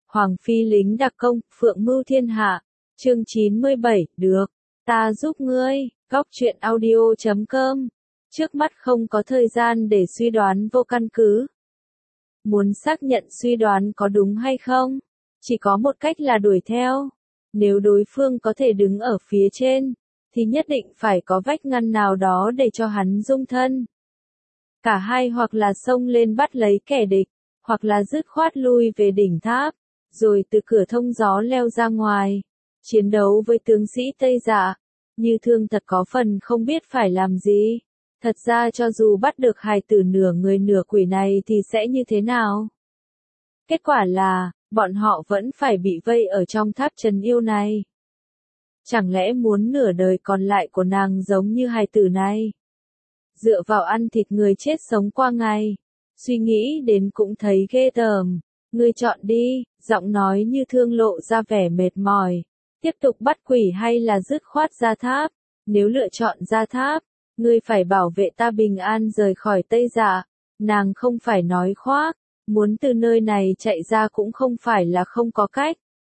Hoàng phi lính đặc công, phượng mưu thiên hạ. Chương 97, được, ta giúp ngươi. Góc truyện audio.com. Trước mắt không có thời gian để suy đoán vô căn cứ. Muốn xác nhận suy đoán có đúng hay không, chỉ có một cách là đuổi theo. Nếu đối phương có thể đứng ở phía trên, thì nhất định phải có vách ngăn nào đó để cho hắn dung thân. Cả hai hoặc là xông lên bắt lấy kẻ địch, hoặc là dứt khoát lui về đỉnh tháp, rồi từ cửa thông gió leo ra ngoài, chiến đấu với tướng sĩ Tây Dạ. Như Thương thật có phần không biết phải làm gì. Thật ra cho dù bắt được hài tử nửa người nửa quỷ này thì sẽ như thế nào? Kết quả là, bọn họ vẫn phải bị vây ở trong tháp trần yêu này. Chẳng lẽ muốn nửa đời còn lại của nàng giống như hài tử này? Dựa vào ăn thịt người chết sống qua ngày. Suy nghĩ đến cũng thấy ghê tởm. Ngươi chọn đi, giọng nói Như Thương lộ ra vẻ mệt mỏi. Tiếp tục bắt quỷ hay là dứt khoát ra tháp? Nếu lựa chọn ra tháp, ngươi phải bảo vệ ta bình an rời khỏi Tây Dạ. Nàng không phải nói khoác, muốn từ nơi này chạy ra cũng không phải là không có cách.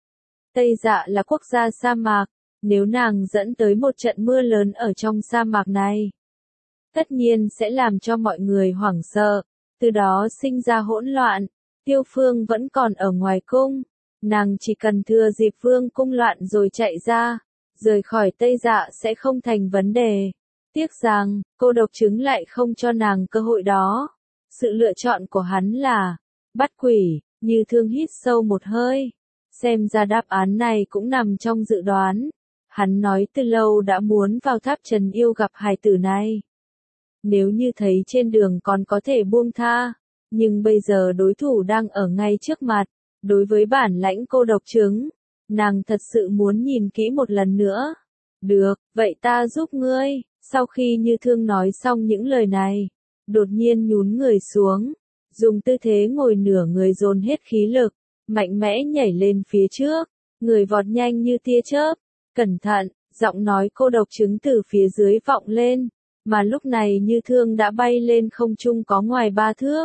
Tây Dạ là quốc gia sa mạc, nếu nàng dẫn tới một trận mưa lớn ở trong sa mạc này, tất nhiên sẽ làm cho mọi người hoảng sợ, từ đó sinh ra hỗn loạn. Tiêu Phương vẫn còn ở ngoài cung, nàng chỉ cần thừa dịp vương cung loạn rồi chạy ra, rời khỏi Tây Dạ sẽ không thành vấn đề. Tiếc rằng, cô độc chứng lại không cho nàng cơ hội đó. Sự lựa chọn của hắn là bắt quỷ. Như Thương hít sâu một hơi. Xem ra đáp án này cũng nằm trong dự đoán. Hắn nói từ lâu đã muốn vào tháp trần yêu gặp hài tử này. Nếu như thấy trên đường còn có thể buông tha, nhưng bây giờ đối thủ đang ở ngay trước mặt. Đối với bản lãnh cô độc chứng, nàng thật sự muốn nhìn kỹ một lần nữa. Được, vậy ta giúp ngươi. Sau khi Như Thương nói xong những lời này, đột nhiên nhún người xuống, dùng tư thế ngồi nửa người dồn hết khí lực, mạnh mẽ nhảy lên phía trước, người vọt nhanh như tia chớp. Cẩn thận, giọng nói cô độc chứng từ phía dưới vọng lên, mà lúc này Như Thương đã bay lên không trung có ngoài 3 thước.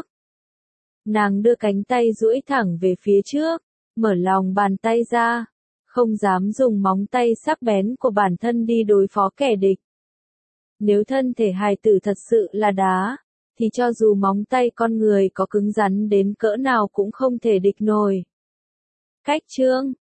Nàng đưa cánh tay duỗi thẳng về phía trước, mở lòng bàn tay ra, không dám dùng móng tay sắc bén của bản thân đi đối phó kẻ địch. Nếu thân thể hài tử thật sự là đá, thì cho dù móng tay con người có cứng rắn đến cỡ nào cũng không thể địch nổi. Cách chương